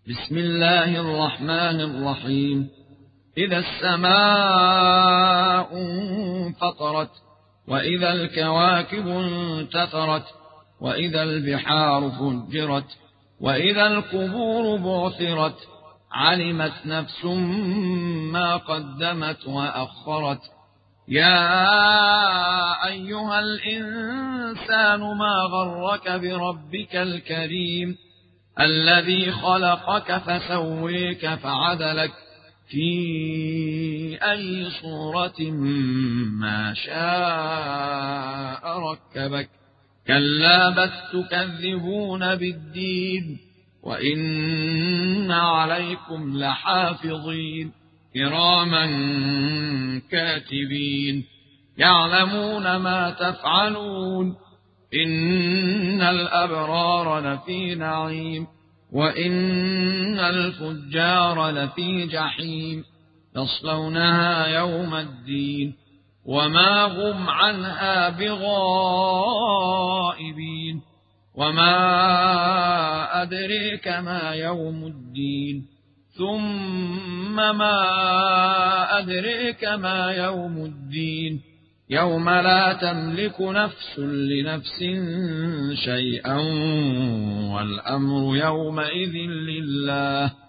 بسم الله الرحمن الرحيم. إذا السماء انفطرت وإذا الكواكب انتثرت وإذا البحار فجرت وإذا القبور بعثرت علمت نفس ما قدمت وأخرت. يا أيها الإنسان ما غرك بربك الكريم الذي خلقك فسويك فعدلك في أي صورة ما شاء ركبك. كلا بل تكذبون بالدين وإن عليكم لحافظين كراما كاتبين يعلمون ما تفعلون. إن الأبرار لفي نعيم وإن الفجار لفي جحيم يصلونها يوم الدين وما هم عنها بغائبين. وما أدريك ما يوم الدين ثم ما أدريك ما يوم الدين يوم لا تملك نفس لنفس شيئا والأمر يومئذ لله.